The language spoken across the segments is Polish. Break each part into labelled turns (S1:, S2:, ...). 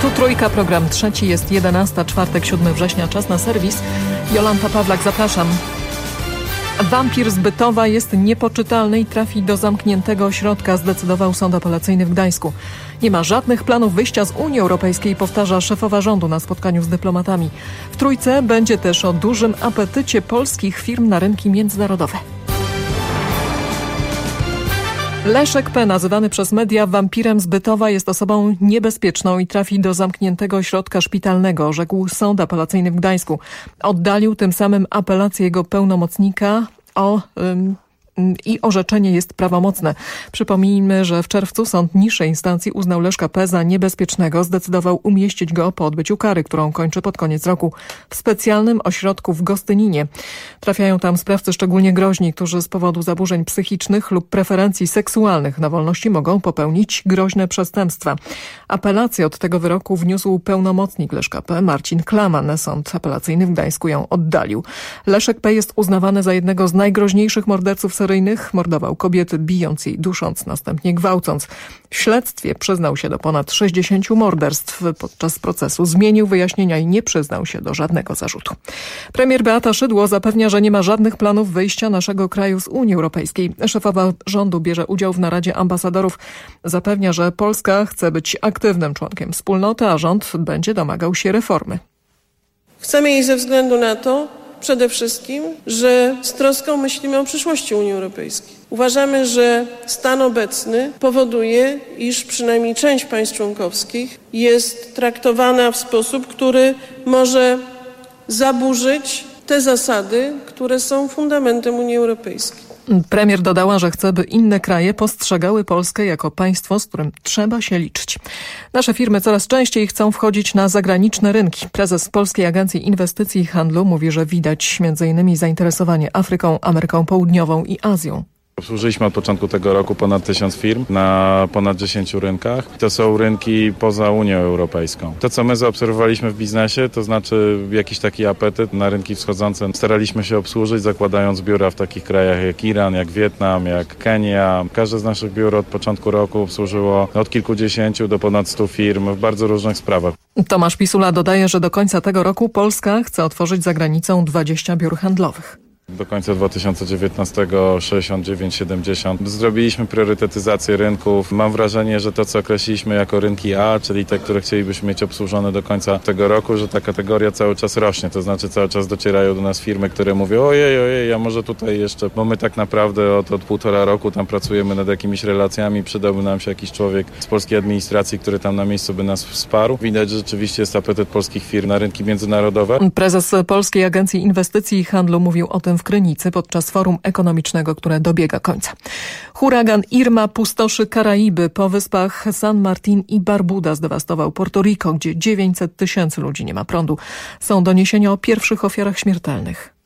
S1: Tu Trójka, program trzeci, jest 11, czwartek, 7 września, czas na serwis. Jolanta Pawlak, zapraszam. Wampir z Bytowa jest niepoczytalny i trafi do zamkniętego ośrodka, zdecydował Sąd Apelacyjny w Gdańsku. Nie ma żadnych planów wyjścia z Unii Europejskiej, powtarza szefowa rządu na spotkaniu z dyplomatami. W Trójce będzie też o dużym apetycie polskich firm na rynki międzynarodowe. Leszek P., nazywany przez media wampirem z Bytowa, jest osobą niebezpieczną i trafi do zamkniętego ośrodka szpitalnego, rzekł Sąd Apelacyjny w Gdańsku. Oddalił tym samym apelację jego pełnomocnika i orzeczenie jest prawomocne. Przypomnijmy, że w czerwcu sąd niższej instancji uznał Leszka P. za niebezpiecznego. Zdecydował umieścić go po odbyciu kary, którą kończy pod koniec roku, w specjalnym ośrodku w Gostyninie. Trafiają tam sprawcy szczególnie groźni, którzy z powodu zaburzeń psychicznych lub preferencji seksualnych na wolności mogą popełnić groźne przestępstwa. Apelację od tego wyroku wniósł pełnomocnik Leszka P. Marcin Klaman. Sąd apelacyjny w Gdańsku ją oddalił. Leszek P. jest uznawany za jednego z najgroźniejszych morderców seryjnych. Mordował kobiety, bijąc jej, dusząc, następnie gwałcąc. W śledztwie przyznał się do ponad 60 morderstw. Podczas procesu zmienił wyjaśnienia i nie przyznał się do żadnego zarzutu. Premier Beata Szydło zapewnia, że nie ma żadnych planów wyjścia naszego kraju z Unii Europejskiej. Szefowa rządu bierze udział w naradzie ambasadorów. Zapewnia, że Polska chce być aktywnym członkiem wspólnoty, a rząd będzie domagał się reformy.
S2: Chcemy jej ze względu na to, przede wszystkim, że z troską myślimy o przyszłości Unii Europejskiej. Uważamy, że stan obecny powoduje, iż przynajmniej część państw członkowskich jest traktowana w sposób, który może zaburzyć te zasady, które są fundamentem Unii Europejskiej.
S1: Premier dodała, że chce, by inne kraje postrzegały Polskę jako państwo, z którym trzeba się liczyć. Nasze firmy coraz częściej chcą wchodzić na zagraniczne rynki. Prezes Polskiej Agencji Inwestycji i Handlu mówi, że widać m.in. zainteresowanie Afryką, Ameryką Południową i Azją.
S3: Obsłużyliśmy od początku tego roku ponad 1000 firm na ponad 10 rynkach. To są rynki poza Unią Europejską. To, co my zaobserwowaliśmy w biznesie, to znaczy jakiś taki apetyt na rynki wschodzące. Staraliśmy się obsłużyć, zakładając biura w takich krajach jak Iran, jak Wietnam, jak Kenia. Każde z naszych biur od początku roku obsłużyło od kilkudziesięciu do ponad 100 firm w bardzo różnych sprawach.
S1: Tomasz Pisula dodaje, że do końca tego roku Polska chce otworzyć za granicą 20 biur handlowych.
S3: Do końca 2019 69-70 zrobiliśmy priorytetyzację rynków. Mam wrażenie, że to, co określiliśmy jako rynki A, czyli te, które chcielibyśmy mieć obsłużone do końca tego roku, że ta kategoria cały czas rośnie. To znaczy cały czas docierają do nas firmy, które mówią ojej, a może tutaj jeszcze, bo my tak naprawdę od 1,5 roku tam pracujemy nad jakimiś relacjami, przydałby nam się jakiś człowiek z polskiej administracji, który tam na miejscu by nas wsparł. Widać, że rzeczywiście jest apetyt polskich firm na rynki międzynarodowe.
S1: Prezes Polskiej Agencji Inwestycji i Handlu mówił o tym w Krynicy podczas forum ekonomicznego, które dobiega końca. Huragan Irma pustoszy Karaiby. Po wyspach San Martin i Barbuda zdewastował Porto Rico, gdzie 900 000 ludzi nie ma prądu. Są doniesienia o pierwszych ofiarach śmiertelnych.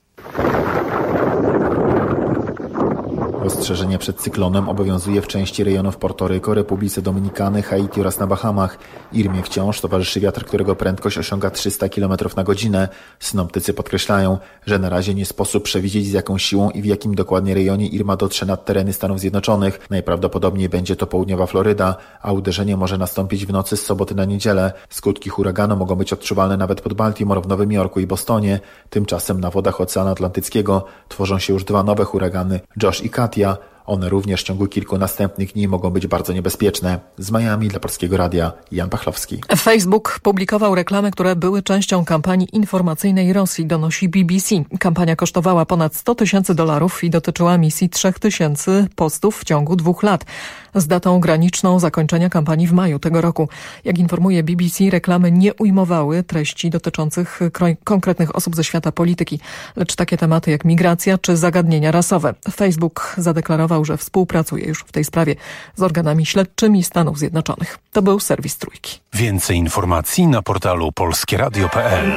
S4: Ostrzeżenie przed cyklonem obowiązuje w części rejonów Porto Rico, Republice Dominikany, Haiti oraz na Bahamach. Irmie wciąż towarzyszy wiatr, którego prędkość osiąga 300 km na godzinę. Synoptycy podkreślają, że na razie nie sposób przewidzieć, z jaką siłą i w jakim dokładnie rejonie Irma dotrze nad tereny Stanów Zjednoczonych. Najprawdopodobniej będzie to południowa Floryda, a uderzenie może nastąpić w nocy z soboty na niedzielę. Skutki huraganu mogą być odczuwalne nawet pod Baltimore, w Nowym Jorku i Bostonie. Tymczasem na wodach Oceanu Atlantyckiego tworzą się już 2 nowe huragany, Josh i Katia. One również w ciągu kilku następnych dni mogą być bardzo niebezpieczne. Z Miami dla Polskiego Radia Jan Pachlowski.
S1: Facebook publikował reklamy, które były częścią kampanii informacyjnej Rosji, donosi BBC. Kampania kosztowała ponad $100,000 i dotyczyła misji 3000 postów w ciągu 2 lat. Z datą graniczną zakończenia kampanii w maju tego roku. Jak informuje BBC, reklamy nie ujmowały treści dotyczących konkretnych osób ze świata polityki, lecz takie tematy jak migracja czy zagadnienia rasowe. Facebook zadeklarował, że współpracuje już w tej sprawie z organami śledczymi Stanów Zjednoczonych. To był serwis Trójki.
S5: Więcej informacji na portalu polskieradio.pl.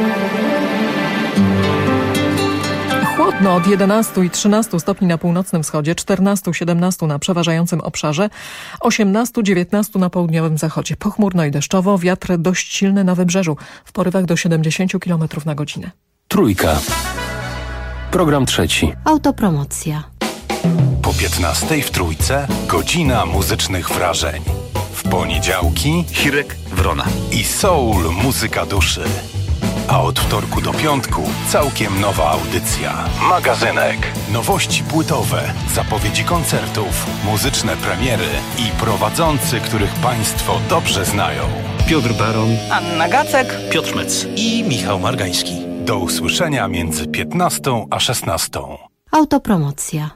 S1: Chłodno od 11 i 13 stopni na północnym wschodzie, 14-17 na przeważającym obszarze, 18-19 na południowym zachodzie. Pochmurno i deszczowo, wiatr dość silny na wybrzeżu, w porywach do 70 km na godzinę.
S5: Trójka. Program trzeci.
S6: Autopromocja.
S5: Po 15 w Trójce godzina muzycznych wrażeń. W W poniedziałki
S6: Hirek Wrona
S5: i soul muzyka duszy. A od wtorku do piątku całkiem nowa audycja. Magazynek. Nowości płytowe, zapowiedzi koncertów, muzyczne premiery i prowadzący, których Państwo dobrze znają.
S6: Piotr Baron,
S7: Anna Gacek,
S6: Piotr Mec i Michał Margański.
S5: Do usłyszenia między 15 a 16.
S8: Autopromocja.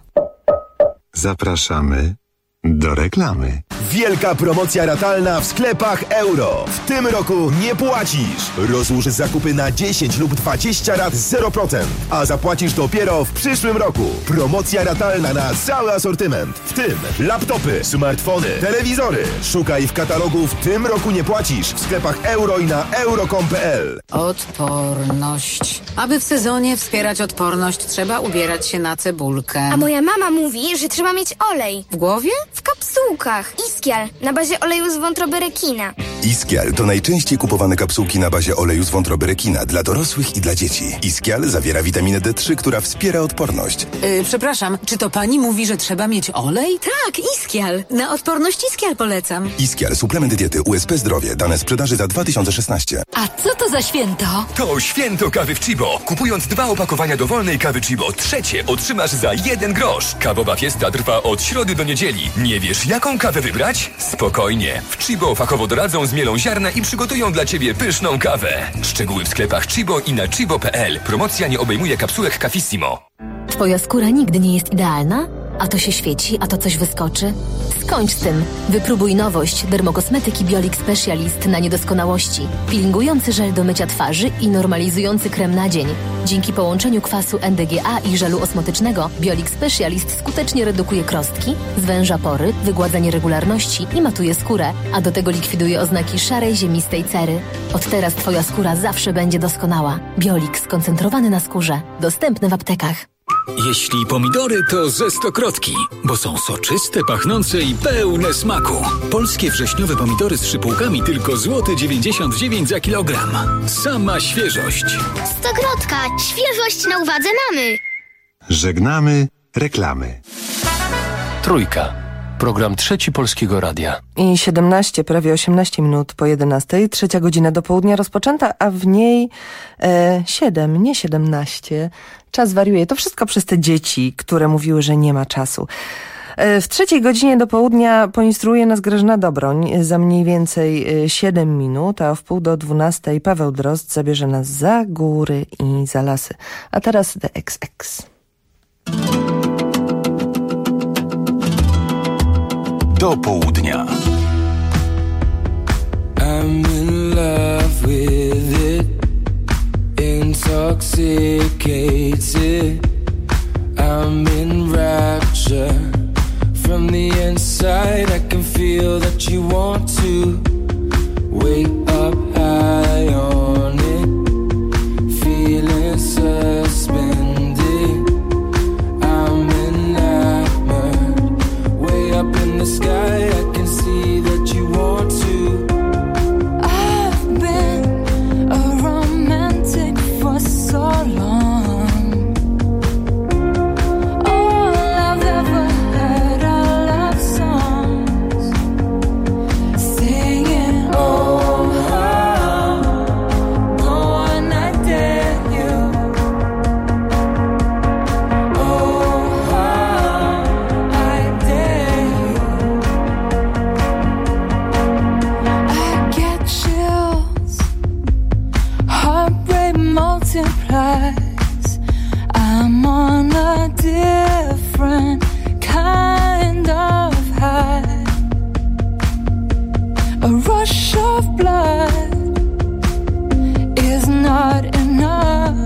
S9: Zapraszamy do reklamy.
S10: Wielka promocja ratalna w sklepach Euro. W tym roku nie płacisz. Rozłóż zakupy na 10 lub 20 rat 0%, a zapłacisz dopiero w przyszłym roku. Promocja ratalna na cały asortyment, w tym laptopy, smartfony, telewizory. Szukaj w katalogu "W tym roku nie płacisz" w sklepach Euro i na euro.com.pl.
S8: Odporność. Aby w sezonie wspierać odporność, trzeba ubierać się na cebulkę.
S11: A moja mama mówi, że trzeba mieć olej.
S8: W głowie?
S11: W kapsułkach. Iskial na bazie oleju z wątroby rekina.
S10: Iskial to najczęściej kupowane kapsułki na bazie oleju z wątroby rekina dla dorosłych i dla dzieci. Iskial zawiera witaminę D3, która wspiera odporność.
S8: Przepraszam, czy to pani mówi, że trzeba mieć olej? Tak, Iskial. Na odporność Iskial polecam.
S10: Iskial, suplement diety USP Zdrowie. Dane sprzedaży za 2016.
S8: A co to za święto?
S12: To święto kawy w Chibo. Kupując 2 opakowania dowolnej kawy Chibo, trzecie otrzymasz za 1 grosz. Kawowa fiesta trwa od środy do niedzieli. Nie wiesz, jaką kawę wybrać? Spokojnie. W Chibo fachowo doradzą, zmielą ziarna i przygotują dla Ciebie pyszną kawę. Szczegóły w sklepach Chibo i na chibo.pl. Promocja nie obejmuje kapsułek Cafissimo.
S8: Twoja skóra nigdy nie jest idealna? A to się świeci, a to coś wyskoczy? Skończ z tym. Wypróbuj nowość dermokosmetyki Biolix Specialist na niedoskonałości. Peelingujący żel do mycia twarzy i normalizujący krem na dzień. Dzięki połączeniu kwasu NDGA i żelu osmotycznego Biolix Specialist skutecznie redukuje krostki, zwęża pory, wygładza nieregularności i matuje skórę, a do tego likwiduje oznaki szarej, ziemistej cery. Od teraz Twoja skóra zawsze będzie doskonała. Biolix skoncentrowany na skórze. Dostępny w aptekach.
S12: Jeśli pomidory, to ze Stokrotki, bo są soczyste, pachnące i pełne smaku. Polskie wrześniowe pomidory z szypułkami tylko złoty 99 za kilogram. Sama świeżość.
S11: Stokrotka. Świeżość na uwadze mamy.
S9: Żegnamy reklamy.
S13: Trójka. Program Trzeci Polskiego Radia.
S14: I 17, prawie 18 minut po 11, 3:00 do południa rozpoczęta, a w niej 7, nie 17. Czas wariuje. To wszystko przez te dzieci, które mówiły, że nie ma czasu. W 3:00 do południa poinstruuje nas Grażyna Dobroń za mniej więcej 7 minut, a w 11:30 Paweł Drozd zabierze nas za góry i za lasy. A teraz The XX.
S5: Do południa.
S15: I'm in love with it, intoxicated. I'm in rapture. From the inside I can feel that you want to wake up high on it, feeling suspended. I'm enamored, way up in the sky I can see that you want to.
S16: I've been a romantic for so long. All I've ever heard are love songs singing, oh how, go on I dare you, oh how I dare you. I get chills, heartbreak multiplies. I'm on a different kind of high. A rush of blood is not enough.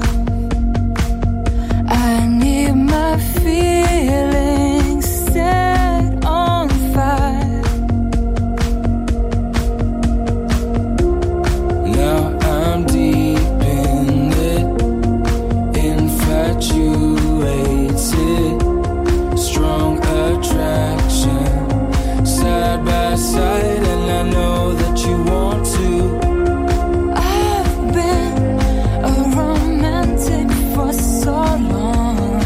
S16: I need my feelings set on fire.
S15: Now I'm deep in it, infatuated, strong attraction, side by side, and I know that you want to.
S16: I've been a romantic for so long.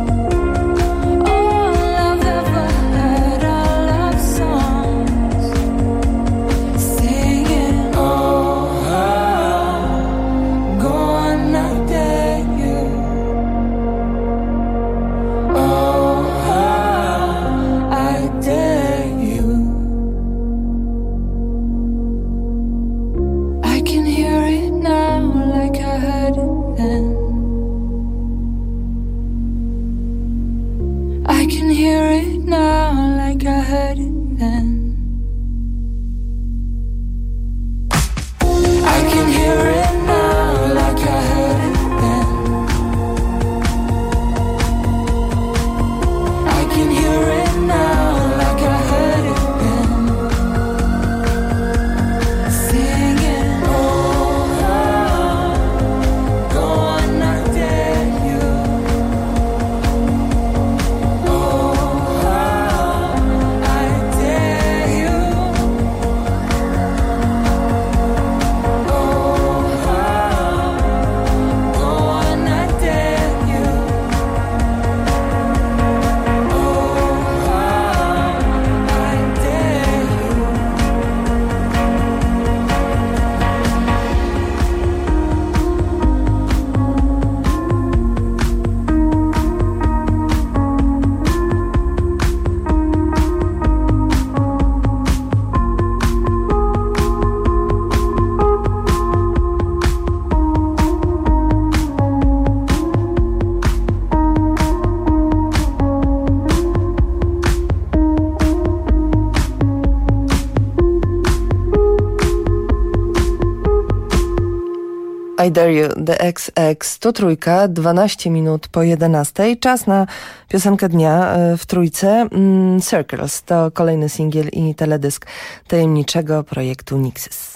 S16: All I've ever heard are love songs heard it then. I can hear it now like I heard it then. I can hear it now like I heard it then. Singing, oh, go on, I dare you. Oh, I dare you.
S14: I Dare You, The XX, to trójka, 12 minut po 11. Czas na piosenkę dnia w trójce. Circles to kolejny singiel i teledysk tajemniczego projektu Nixys.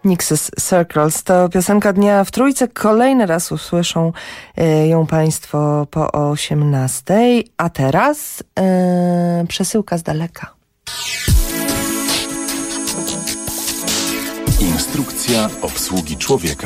S14: Nix's Circles to piosenka dnia w Trójce. Kolejny raz usłyszą ją Państwo po 18:00. A teraz przesyłka z daleka.
S5: Instrukcja obsługi człowieka.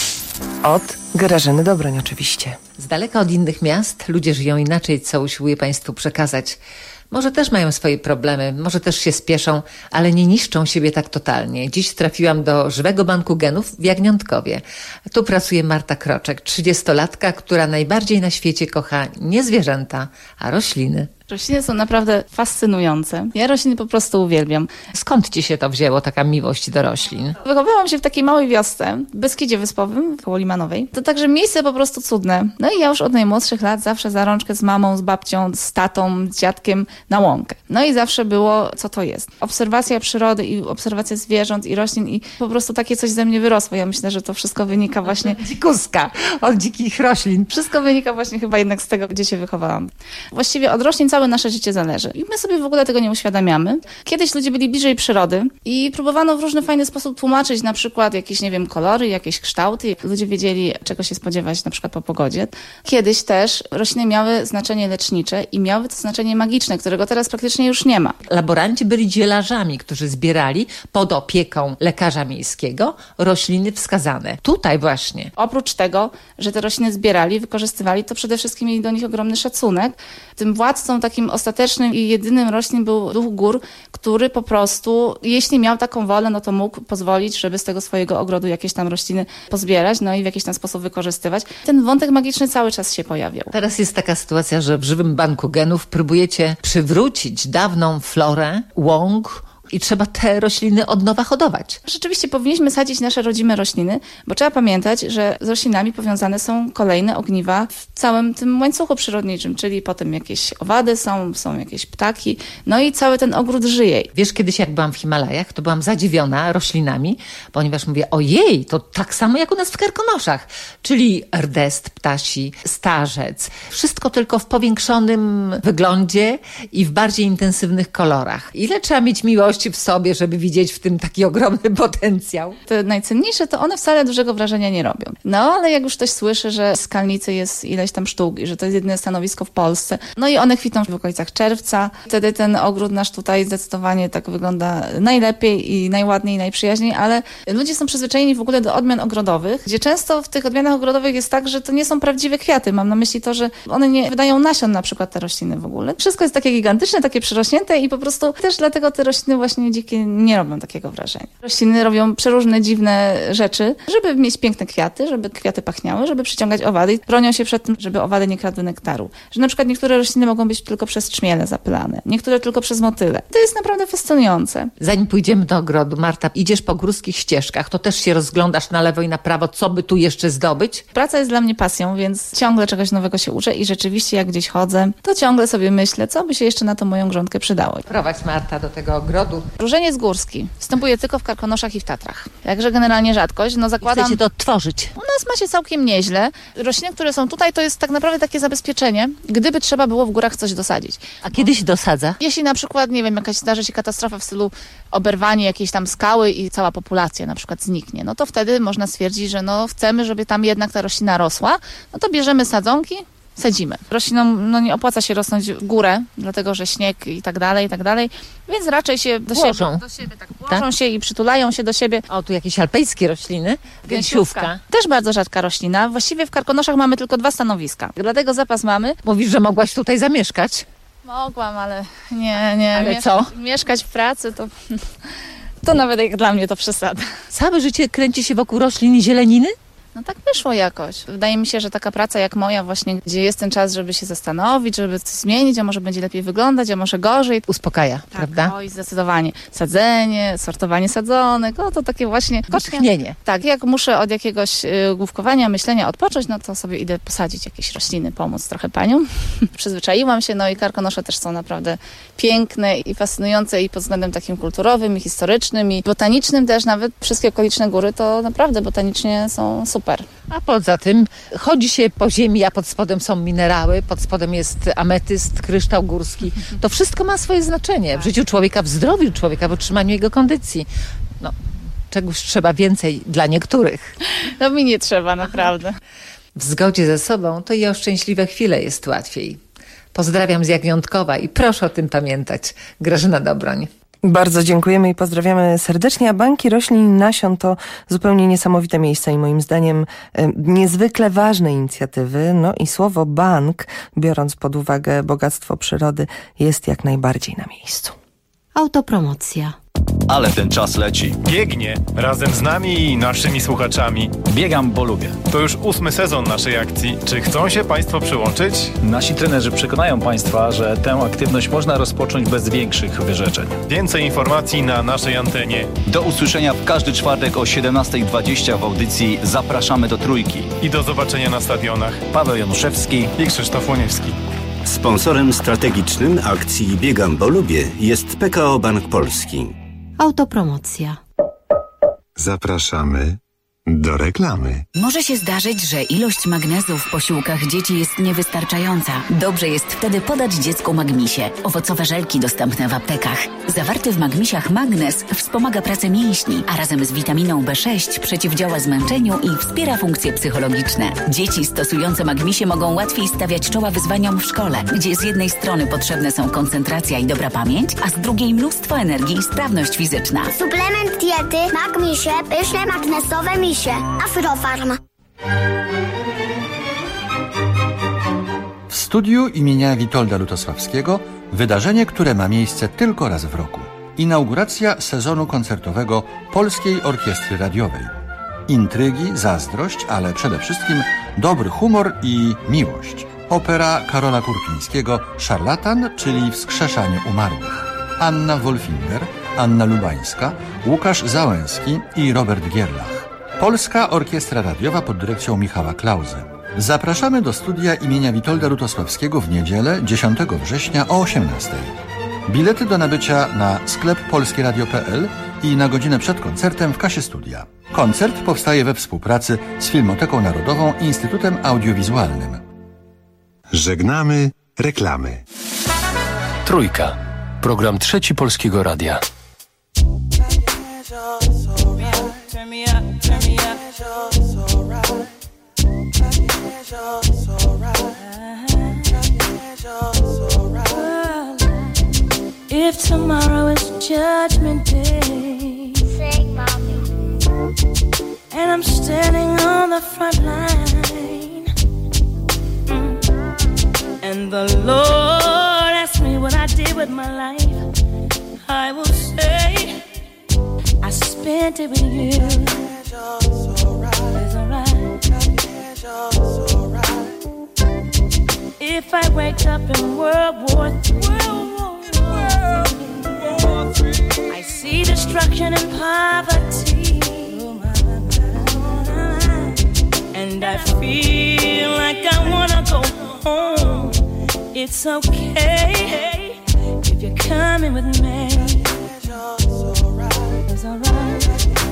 S14: Od Grażyny Dobroń oczywiście.
S7: Z daleka od innych miast ludzie żyją inaczej, co usiłuję Państwu przekazać. Może też mają swoje problemy, może też się spieszą, ale nie niszczą siebie tak totalnie. Dziś trafiłam do Żywego Banku Genów w Jagniątkowie. Tu pracuje Marta Kroczek, 30-latka, która najbardziej na świecie kocha nie zwierzęta, a rośliny.
S17: Rośliny są naprawdę fascynujące. Ja rośliny po prostu uwielbiam.
S7: Skąd ci się to wzięło, taka miłość do roślin?
S17: Wychowałam się w takiej małej wiosce, w Beskidzie Wyspowym, koło Limanowej. To także miejsce po prostu cudne. No i ja już od najmłodszych lat zawsze za rączkę z mamą, z babcią, z tatą, z dziadkiem na łąkę. No i zawsze było, co to jest. Obserwacja przyrody i obserwacja zwierząt i roślin i po prostu takie coś ze mnie wyrosło. Ja myślę, że to wszystko wynika właśnie...
S7: Dzikuska, od dzikich roślin.
S17: Wszystko wynika właśnie chyba jednak z tego, gdzie się wychowałam. Właściwie od roślin całe nasze życie zależy. I my sobie w ogóle tego nie uświadamiamy. Kiedyś ludzie byli bliżej przyrody i próbowano w różny fajny sposób tłumaczyć na przykład jakieś, nie wiem, kolory, jakieś kształty. Ludzie wiedzieli, czego się spodziewać na przykład po pogodzie. Kiedyś też rośliny miały znaczenie lecznicze i miały to znaczenie magiczne, którego teraz praktycznie już nie ma.
S7: Laboranci byli zielarzami, którzy zbierali pod opieką lekarza miejskiego rośliny wskazane. Tutaj właśnie.
S17: Oprócz tego, że te rośliny zbierali, wykorzystywali, to przede wszystkim mieli do nich ogromny szacunek. Tym władcą takim ostatecznym i jedynym roślin był duch gór, który po prostu, jeśli miał taką wolę, no to mógł pozwolić, żeby z tego swojego ogrodu jakieś tam rośliny pozbierać, no i w jakiś tam sposób wykorzystywać. Ten wątek magiczny cały czas się pojawiał.
S7: Teraz jest taka sytuacja, że w Żywym Banku Genów próbujecie przywrócić dawną florę łąk, i trzeba te rośliny od nowa hodować.
S17: Rzeczywiście powinniśmy sadzić nasze rodzime rośliny, bo trzeba pamiętać, że z roślinami powiązane są kolejne ogniwa w całym tym łańcuchu przyrodniczym, czyli potem jakieś owady są jakieś ptaki, no i cały ten ogród żyje.
S7: Wiesz, kiedyś jak byłam w Himalajach, to byłam zadziwiona roślinami, ponieważ mówię, ojej, to tak samo jak u nas w Karkonoszach, czyli rdest ptasi, starzec, wszystko tylko w powiększonym wyglądzie i w bardziej intensywnych kolorach. Ile trzeba mieć miłości w sobie, żeby widzieć w tym taki ogromny potencjał.
S17: Te najcenniejsze to one wcale dużego wrażenia nie robią. No ale jak już ktoś słyszy, że skalnicy jest ileś tam sztuk i że to jest jedyne stanowisko w Polsce, no i one kwitną w okolicach czerwca, wtedy ten ogród nasz tutaj zdecydowanie tak wygląda najlepiej i najładniej, najprzyjaźniej, ale ludzie są przyzwyczajeni w ogóle do odmian ogrodowych, gdzie często w tych odmianach ogrodowych jest tak, że to nie są prawdziwe kwiaty. Mam na myśli to, że one nie wydają nasion na przykład te rośliny w ogóle. Wszystko jest takie gigantyczne, takie przyrośnięte i po prostu też dlatego te rośliny właśnie dzikie nie robią takiego wrażenia. Rośliny robią przeróżne dziwne rzeczy, żeby mieć piękne kwiaty, żeby kwiaty pachniały, żeby przyciągać owady. Bronią się przed tym, żeby owady nie kradły nektaru. Że na przykład niektóre rośliny mogą być tylko przez trzmiele zapylane, niektóre tylko przez motyle. To jest naprawdę fascynujące.
S7: Zanim pójdziemy do ogrodu, Marta, idziesz po górskich ścieżkach, to też się rozglądasz na lewo i na prawo, co by tu jeszcze zdobyć?
S17: Praca jest dla mnie pasją, więc ciągle czegoś nowego się uczę i rzeczywiście jak gdzieś chodzę, to ciągle sobie myślę, co by się jeszcze na tą moją grządkę przydało.
S7: Prowadź Marta do tego ogrodu.
S17: Różeniec górski występuje tylko w Karkonoszach i w Tatrach. Jakże generalnie rzadkość, no zakładam...
S7: Chcecie to odtworzyć.
S17: U nas macie całkiem nieźle. Rośliny, które są tutaj, to jest tak naprawdę takie zabezpieczenie, gdyby trzeba było w górach coś dosadzić.
S7: A kiedy się dosadza?
S17: Jeśli na przykład, nie wiem, jakaś zdarzy się katastrofa w stylu oberwanie jakiejś tam skały i cała populacja na przykład zniknie, no to wtedy można stwierdzić, że no chcemy, żeby tam jednak ta roślina rosła, no to bierzemy sadzonki, sadzimy. Roślinom no nie opłaca się rosnąć w górę, dlatego że śnieg i tak dalej, więc raczej się do siebie tak włożą się i przytulają się do siebie.
S7: O, tu jakieś alpejskie rośliny. Gęsiówka.
S17: Też bardzo rzadka roślina. Właściwie w Karkonoszach mamy tylko 2 stanowiska, dlatego zapas mamy.
S7: Mówisz, że mogłaś tutaj zamieszkać?
S17: Mogłam, ale nie.
S7: Ale co?
S17: Mieszkać w pracy to nawet jak dla mnie to przesada.
S7: Całe życie kręci się wokół roślin i zieleniny?
S17: No tak wyszło jakoś. Wydaje mi się, że taka praca jak moja właśnie, gdzie jest ten czas, żeby się zastanowić, żeby coś zmienić, a może będzie lepiej wyglądać, a może gorzej.
S7: Uspokaja,
S17: tak,
S7: prawda?
S17: Oj, zdecydowanie. Sadzenie, sortowanie sadzonek, to takie właśnie...
S7: Wytchnienie.
S17: Tak, jak muszę od jakiegoś główkowania, myślenia odpocząć, no to sobie idę posadzić jakieś rośliny, pomóc trochę paniom. Przyzwyczaiłam się, no i Karkonosze też są naprawdę piękne i fascynujące i pod względem takim kulturowym, i historycznym, i botanicznym też. Nawet wszystkie okoliczne góry to naprawdę botanicznie są super.
S7: A poza tym chodzi się po ziemi, a pod spodem są minerały, pod spodem jest ametyst, kryształ górski. To wszystko ma swoje znaczenie w życiu człowieka, w zdrowiu człowieka, w utrzymaniu jego kondycji. No, czegoś trzeba więcej dla niektórych.
S17: No mi nie trzeba, naprawdę.
S7: W zgodzie ze sobą to i o szczęśliwe chwile jest łatwiej. Pozdrawiam z Jagniątkowa i proszę o tym pamiętać. Grażyna Dobroń.
S14: Bardzo dziękujemy i pozdrawiamy serdecznie. A banki roślin i nasion to zupełnie niesamowite miejsca i moim zdaniem niezwykle ważne inicjatywy. No i słowo bank, biorąc pod uwagę bogactwo przyrody, jest jak najbardziej na miejscu.
S8: Autopromocja.
S18: Ale ten czas leci.
S19: Biegnie razem z nami i naszymi słuchaczami.
S18: Biegam, bo lubię.
S19: To już 8. sezon naszej akcji. Czy chcą się Państwo przyłączyć?
S18: Nasi trenerzy przekonają Państwa, że tę aktywność można rozpocząć bez większych wyrzeczeń.
S19: Więcej informacji na naszej antenie.
S18: Do usłyszenia w każdy czwartek o 17:20 w audycji Zapraszamy do Trójki.
S19: I do zobaczenia na stadionach.
S18: Paweł Januszewski
S19: i Krzysztof Łoniewski.
S20: Sponsorem strategicznym akcji Biegam, bo lubię jest PKO Bank Polski.
S8: Autopromocja.
S9: Zapraszamy do reklamy.
S21: Może się zdarzyć, że ilość magnezu w posiłkach dzieci jest niewystarczająca. Dobrze jest wtedy podać dziecku Magmisie. Owocowe żelki dostępne w aptekach. Zawarty w Magmisiach magnez wspomaga pracę mięśni, a razem z witaminą B6 przeciwdziała zmęczeniu i wspiera funkcje psychologiczne. Dzieci stosujące Magmisie mogą łatwiej stawiać czoła wyzwaniom w szkole, gdzie z jednej strony potrzebne są koncentracja i dobra pamięć, a z drugiej mnóstwo energii i sprawność fizyczna.
S22: Suplement diety Magmisie, pyszne magnesowe misie. Afrofarm.
S23: W studiu imienia Witolda Lutosławskiego wydarzenie, które ma miejsce tylko raz w roku. Inauguracja sezonu koncertowego Polskiej Orkiestry Radiowej. Intrygi, zazdrość, ale przede wszystkim dobry humor i miłość. Opera Karola Kurpińskiego Szarlatan, czyli Wskrzeszanie umarłych. Anna Wolfinger, Anna Lubańska, Łukasz Załęski i Robert Gierlach. Polska Orkiestra Radiowa pod dyrekcją Michała Klauze. Zapraszamy do studia imienia Witolda Lutosławskiego w niedzielę 10 września o 18:00. Bilety do nabycia na sklep polskieradio.pl i na godzinę przed koncertem w kasie studia. Koncert powstaje we współpracy z Filmoteką Narodową i Instytutem Audiowizualnym.
S9: Żegnamy reklamy.
S13: Trójka. Program Trzeci Polskiego Radia.
S16: If tomorrow is Judgment Day, sing, mommy. And I'm standing on the front line, and the Lord asks me what I did with my life, I will say I spent it with you. It's alright. If I wake up in World War III, I see destruction and poverty, and I feel like I wanna go home. It's okay if you're coming with me. It's alright.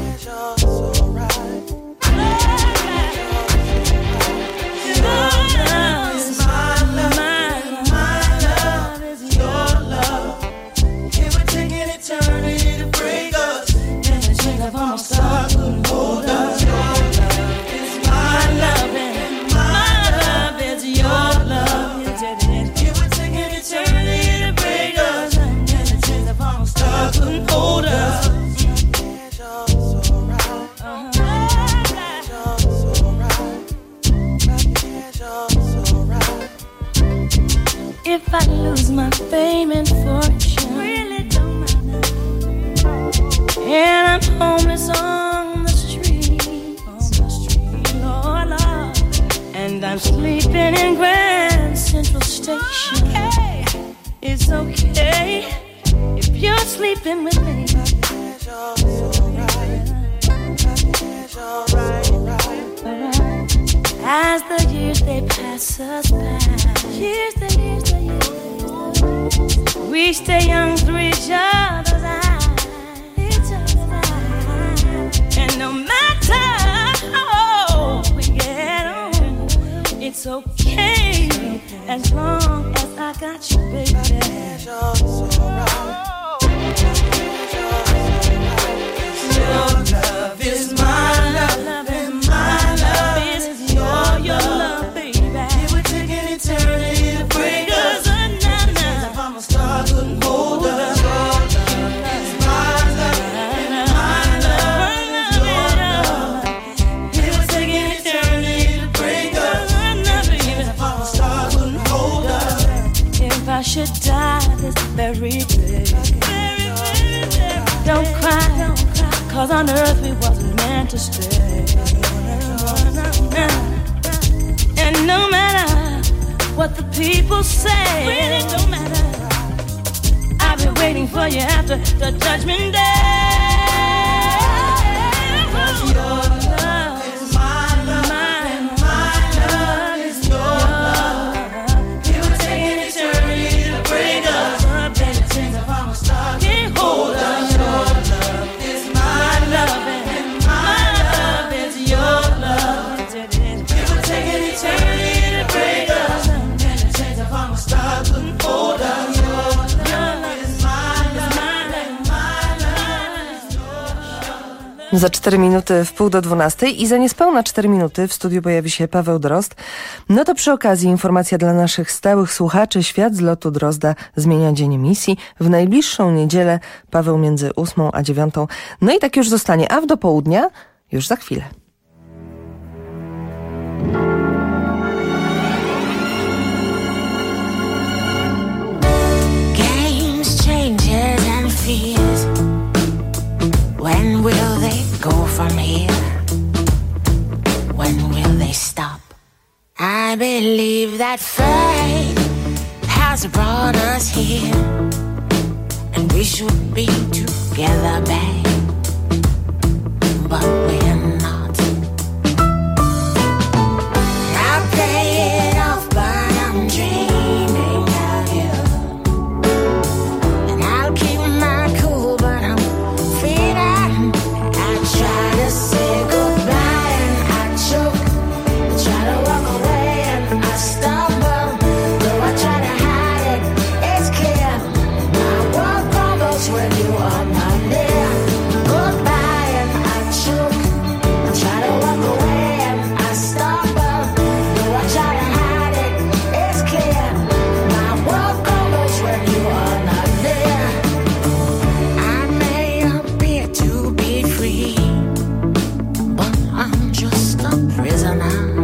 S16: If I lose my fame and fortune, really don't matter, and I'm homeless on the street, Lord, Lord, and I'm sleeping in Grand Central Station, okay. It's okay if you're sleeping with me. As the years they pass us by, we stay young through each other's eyes. And no matter how old we get on, it's okay as long as I got you, baby. Your love. very clear. Don't cry, 'cause on earth we wasn't meant to stay. And no matter what the people say, really don't matter. I've been waiting for you after the judgment day. 'Cause your love is my love, and my love is your love. It would take an eternity to break us up, and it seems if I'm a star can't hold us. Your love is my love, and my love is your love. It would take an eternity to break us up, and it seems if I'm a star couldn't hold us. Your love is my love, and my love is your love.
S14: Za 4 minuty w 11:30 i za niespełna 4 minuty w studiu pojawi się Paweł Drozd. No to przy okazji informacja dla naszych stałych słuchaczy. Świat z lotu Drozda zmienia dzień emisji. W najbliższą niedzielę Paweł między 8 a 9. No i tak już zostanie, a w do południa już za chwilę.
S2: Games, changes and fears. When will they go from here? When will they stop? I believe that fate has brought us here, and we should be together, babe, but we're not. I play it off, but I'm dreaming of you, and I'll keep my cool, but I'm feeling. I try to say goodbye and I choke, I try to walk away and I stumble, though I try to hide it, it's clear. My world crumbles when you are not near. Goodbye and I choke, I try to walk away and I stumble, though I try to hide it, it's clear. My world crumbles when you are not near. I may appear to be free, but I'm just a prisoner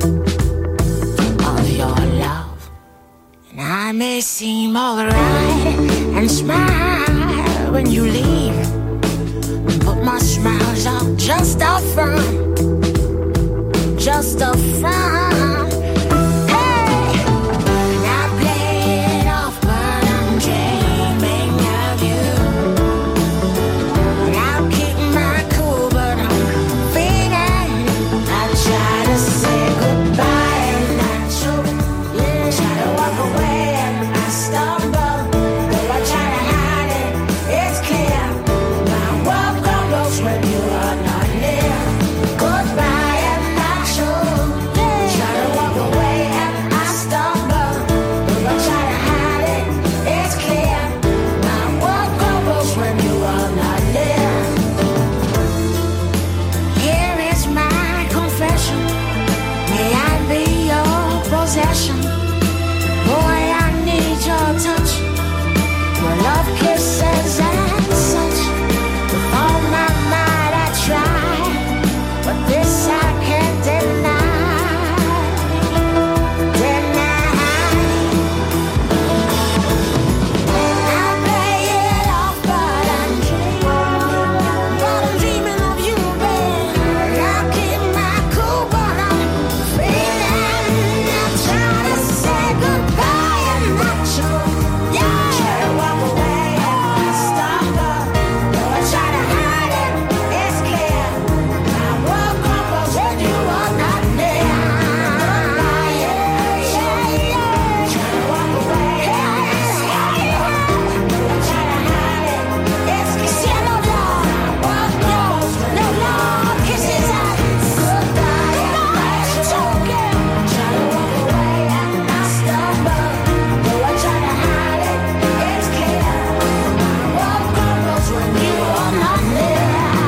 S2: of your love. And I may seem alright and smile when you leave, but my smiles are just a front, just a front. Hey, and I play it off, but I'm dreaming of you, and I'll keep my cool, but I'm feeling. I try to say goodbye and I choke, try to walk away and I stumble, though I try to hide it, it's clear. My world crumbles when you are not near. Goodbye and I choke, try to walk away and I stumble, though I try to hide it, it's clear. My world crumbles when you are not near. Here is my confession, may I be your possession. Boy, I need your touch, your love kisses and such. With all my might I try, but this I can't deny, deny. I play it off, but I'm dreaming of you, babe. I'll keep my cool, but I'm feeling. I try to say goodbye and I choke, try to walk away and I stumble, though I try to hide it, it's clear. My world crumbles when you are not near. Try to walk away and I stumble, though I try to hide it, it's clear. See, no love, world crumbles, no love, kisses and goodbye and I choke, try to walk away and I stumble, though I try to hide it, it's clear. My world crumbles when you are not near.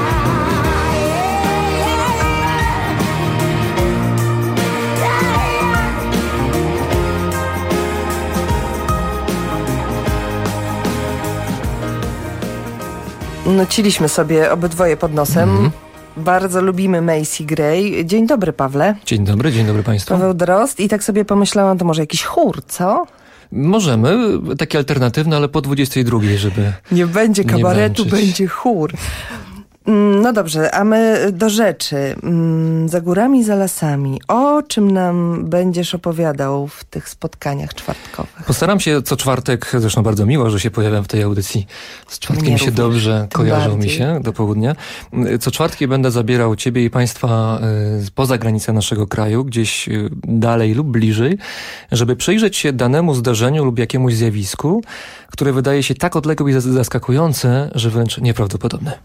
S14: Nuciliśmy sobie obydwoje pod nosem. Bardzo lubimy Macy Gray. Dzień dobry, Pawle.
S13: Dzień dobry Państwu.
S14: Paweł Drozd. I tak sobie pomyślałam, to może jakiś chór, co?
S13: Możemy, takie alternatywne, ale po 22, żeby
S14: nie będzie kabaretu,
S13: nie
S14: będzie chór. No dobrze, a my do rzeczy. Za górami, za lasami. O czym nam będziesz opowiadał w tych spotkaniach czwartkowych?
S13: Postaram się co czwartek, zresztą bardzo miło, że się pojawiam w tej audycji. Z czwartkiem
S14: Mnie
S13: się
S14: również,
S13: dobrze
S14: tym
S13: kojarzą
S14: bardziej.
S13: mi się do południa. Co czwartki będę zabierał ciebie i państwa poza granicę naszego kraju, gdzieś dalej lub bliżej, żeby przyjrzeć się danemu zdarzeniu lub jakiemuś zjawisku, które wydaje się tak odległe i zaskakujące, że wręcz nieprawdopodobne.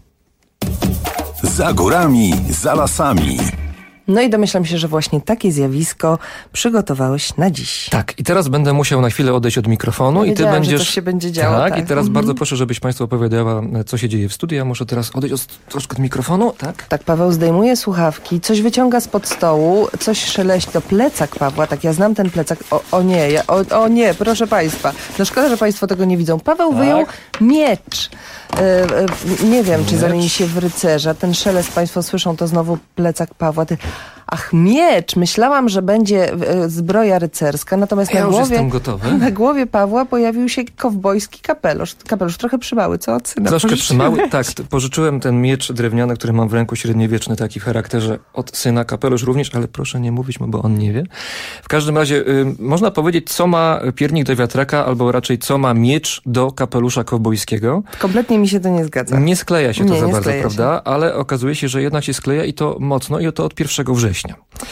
S5: Za górami, za lasami.
S14: No i domyślam się, że właśnie takie zjawisko przygotowałeś na dziś.
S13: Tak, i teraz będę musiał na chwilę odejść od mikrofonu i ty będziesz...
S14: że coś się będzie działo.
S13: Tak, i teraz bardzo proszę, żebyś państwu opowiadała, co się dzieje w studiu. Ja muszę teraz odejść troszkę od mikrofonu, tak?
S14: Tak, Paweł zdejmuje słuchawki, coś wyciąga spod stołu, coś szeleści. To plecak Pawła, tak, ja znam ten plecak. O nie, proszę państwa. No szkoda, że państwo tego nie widzą. Paweł wyjął miecz. Nie wiem, czy zamieni się w rycerza. Ten szelest państwo słyszą, to znowu plecak Pawła. Ach, miecz! Myślałam, że będzie zbroja rycerska, natomiast
S13: ja już jestem gotowy.
S14: Na głowie Pawła pojawił się kowbojski kapelusz. Kapelusz trochę przymały, co od syna?
S13: Troszkę przymały, tak. Pożyczyłem ten miecz drewniany, który mam w ręku, średniowieczny, taki w charakterze od syna. Kapelusz również, ale proszę nie mówić mu, bo on nie wie. W każdym razie można powiedzieć, co ma piernik do wiatraka, albo raczej co ma miecz do kapelusza kowbojskiego.
S14: Kompletnie mi się to nie zgadza.
S13: Nie skleja się to za bardzo,
S14: skleja
S13: prawda?
S14: się.
S13: Ale okazuje się, że jednak się skleja i to mocno, i to od 1 września.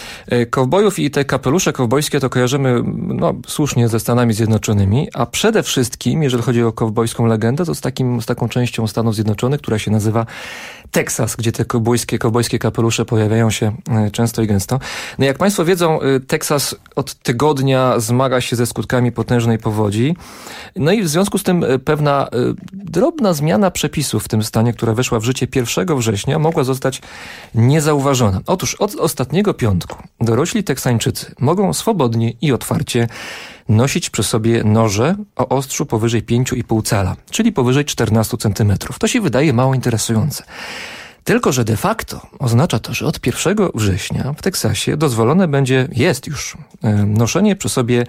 S13: Kowbojów i te kapelusze kowbojskie to kojarzymy, no, słusznie ze Stanami Zjednoczonymi, a przede wszystkim, jeżeli chodzi o kowbojską legendę, to z taką częścią Stanów Zjednoczonych, która się nazywa Teksas, gdzie te kowbojskie kapelusze pojawiają się często i gęsto. No jak państwo wiedzą, Teksas od tygodnia zmaga się ze skutkami potężnej powodzi. No i w związku z tym pewna drobna zmiana przepisów w tym stanie, która weszła w życie 1 września, mogła zostać niezauważona. Otóż od ostatniego piątku dorośli Teksańczycy mogą swobodnie i otwarcie nosić przy sobie noże o ostrzu powyżej 5,5 cala, czyli powyżej 14 centymetrów. To się wydaje mało interesujące. Tylko że de facto oznacza to, że od 1 września w Teksasie dozwolone jest już noszenie przy sobie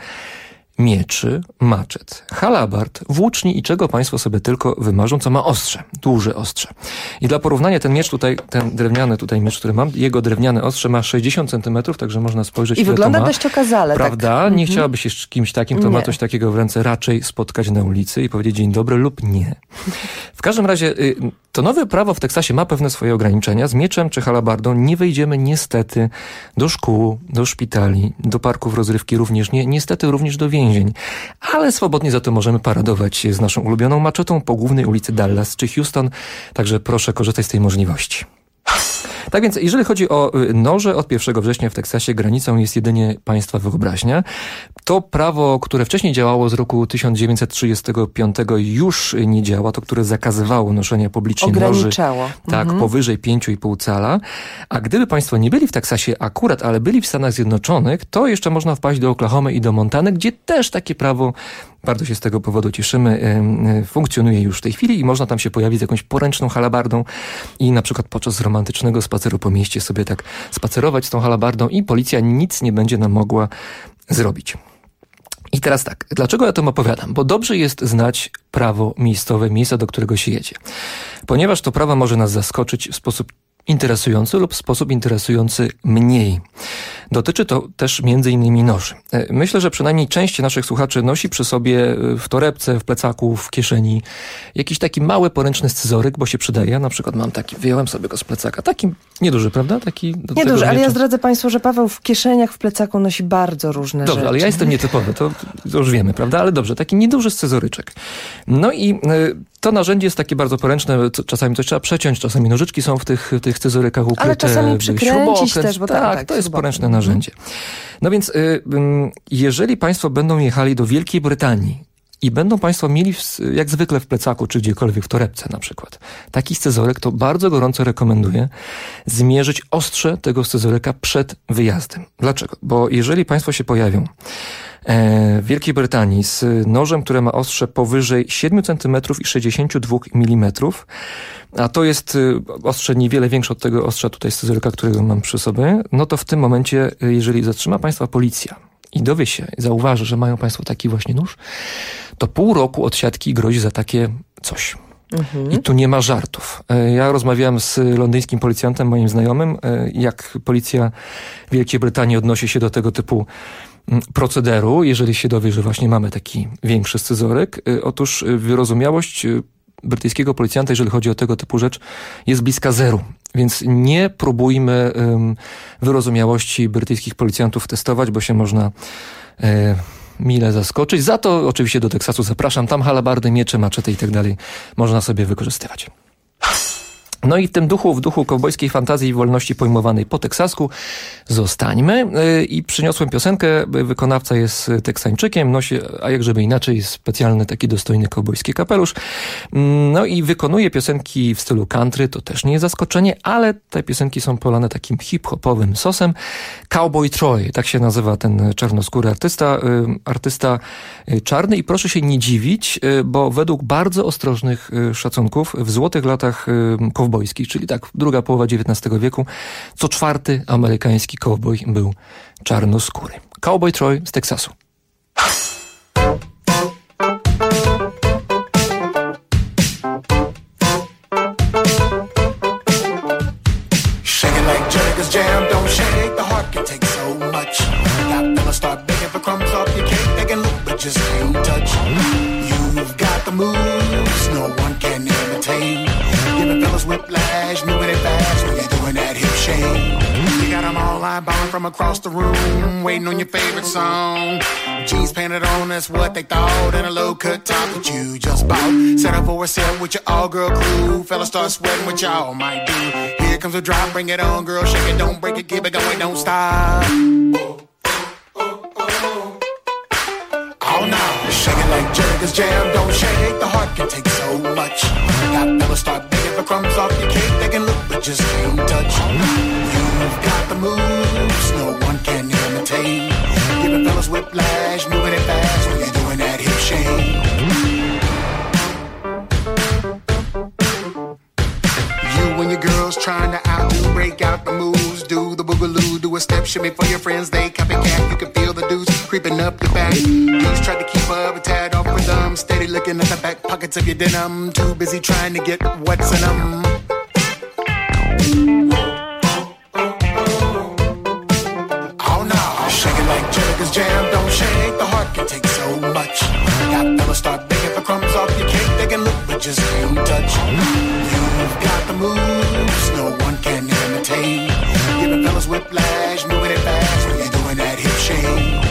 S13: mieczy, maczet, halabard, włóczni i czego państwo sobie tylko wymarzą, co ma ostrze, duże ostrze. I dla porównania ten miecz tutaj, ten drewniany tutaj miecz, który mam, jego drewniane ostrze ma 60 cm, także można spojrzeć,
S14: i
S13: ile
S14: wygląda
S13: to ma.
S14: dość okazale.
S13: Prawda?
S14: Tak.
S13: Nie chciałaby się z kimś takim, kto ma coś takiego w ręce, raczej spotkać na ulicy i powiedzieć dzień dobry lub nie. W każdym razie to nowe prawo w Teksasie ma pewne swoje ograniczenia. Z mieczem czy halabardą nie wejdziemy niestety do szkół, do szpitali, do parków rozrywki również nie, niestety również do więzień. Ale swobodnie za to możemy paradować z naszą ulubioną maczetą po głównej ulicy Dallas czy Houston, także proszę korzystać z tej możliwości. Tak więc, jeżeli chodzi o noże, od 1 września w Teksasie granicą jest jedynie państwa wyobraźnia. To prawo, które wcześniej działało z roku 1935 już nie działa, to które zakazywało noszenia publicznie noży powyżej 5,5 cala. A gdyby państwo nie byli w Teksasie akurat, ale byli w Stanach Zjednoczonych, to jeszcze można wpaść do Oklahomy i do Montany, gdzie też takie prawo, bardzo się z tego powodu cieszymy, funkcjonuje już w tej chwili i można tam się pojawić z jakąś poręczną halabardą i na przykład podczas romantycznego spaceru po mieście sobie tak spacerować z tą halabardą i policja nic nie będzie nam mogła zrobić. I teraz tak, dlaczego ja to opowiadam? Bo dobrze jest znać prawo miejscowe, miejsca, do którego się jedzie. Ponieważ to prawo może nas zaskoczyć w sposób interesujący lub w sposób interesujący mniej. Dotyczy to też między innymi noży. Myślę, że przynajmniej część naszych słuchaczy nosi przy sobie w torebce, w plecaku, w kieszeni jakiś taki mały poręczny scyzoryk, bo się przydaje. Ja na przykład mam taki, wyjąłem sobie go z plecaka. Taki nieduży, prawda? Taki
S14: nieduży, ale ja zdradzę państwu, że Paweł w kieszeniach, w plecaku nosi bardzo różne rzeczy.
S13: Dobrze, ale ja jestem nietypowy, to już wiemy, prawda? Ale dobrze, taki nieduży scyzoryczek. No i to narzędzie jest takie bardzo poręczne, czasami coś trzeba przeciąć, czasami nożyczki są w tych scyzorykach ukryte.
S14: Ale czasami przykręcić też, bo
S13: tak, to jest poręczne narzędzie. No więc jeżeli państwo będą jechali do Wielkiej Brytanii i będą państwo mieli jak zwykle w plecaku, czy gdziekolwiek w torebce na przykład taki scyzoryk, to bardzo gorąco rekomenduję zmierzyć ostrze tego scyzoryka przed wyjazdem. Dlaczego? Bo jeżeli państwo się pojawią w Wielkiej Brytanii z nożem, które ma ostrze powyżej 7 cm i 62 mm, a to jest ostrze niewiele większe od tego ostrza tutaj scyzoryka, którego mam przy sobie, no to w tym momencie, jeżeli zatrzyma państwa policja i dowie się, zauważy, że mają państwo taki właśnie nóż, to pół roku odsiadki grozi za takie coś. I tu nie ma żartów. Ja rozmawiałem z londyńskim policjantem, moim znajomym, jak policja Wielkiej Brytanii odnosi się do tego typu procederu, jeżeli się dowie, że właśnie mamy taki większy scyzoryk. Otóż wyrozumiałość brytyjskiego policjanta, jeżeli chodzi o tego typu rzecz, jest bliska zeru. Więc nie próbujmy wyrozumiałości brytyjskich policjantów testować, bo się można mile zaskoczyć. Za to oczywiście do Teksasu zapraszam. Tam halabardy, miecze, maczety i tak dalej można sobie wykorzystywać. No i w tym duchu, w duchu kowbojskiej fantazji i wolności pojmowanej po teksasku zostańmy. I przyniosłem piosenkę. Wykonawca jest Teksańczykiem, nosi, a jak żeby inaczej, specjalny taki dostojny kowbojski kapelusz. No i wykonuje piosenki w stylu country, to też nie jest zaskoczenie, ale te piosenki są polane takim hip-hopowym sosem. Cowboy Troy, tak się nazywa ten czarnoskóry artysta czarny i proszę się nie dziwić, bo według bardzo ostrożnych szacunków w złotych latach kowbojskich, czyli tak druga połowa XIX wieku, co czwarty amerykański kowboj był czarnoskóry. Cowboy Troy z Teksasu.
S2: Shake it like Jagger's Jam, don't shake, the heart can take so much. Got fellas start begging for crumbs off your cake, they can look but just can't touch. You've got the moves, no one can imitate. Giving fellas whiplash, moving it fast when you're doing that hip shake. You got them all eyeballing from across the room, waiting on your favorite song. Jeans painted on, that's what they thought, and a low-cut top that you just bought. Set up for a set with your all-girl crew, fellas start sweating what y'all might do. Here comes a drop, bring it on, girl, shake it, don't break it, keep it going, don't stop. Oh no, shake it like Jagger's Jam, don't shake, the heart can take so much. Got fellas start begging for crumbs off your cake, they can look but just can't touch. You've got the moves, no one can imitate. Giving fellas whiplash, moving it fast when you're doing that hip shake. You and your girls trying to outdo, break out the moves, do the boogaloo, do a step shimmy for your friends, they copycat, you can feel the dudes creeping up your back. Dudes try to keep up and tied off with them, steady looking at the back pockets of your denim, too busy trying to get what's in them. Oh no, shake it like Jagger's Jam, don't shake, the heart can take so much. Got fellas start begging for crumbs off your cake, they can look but just can't touch. You've got the moves, no one can imitate. Giving fellas whiplash, moving it fast when you're doing that hip shake.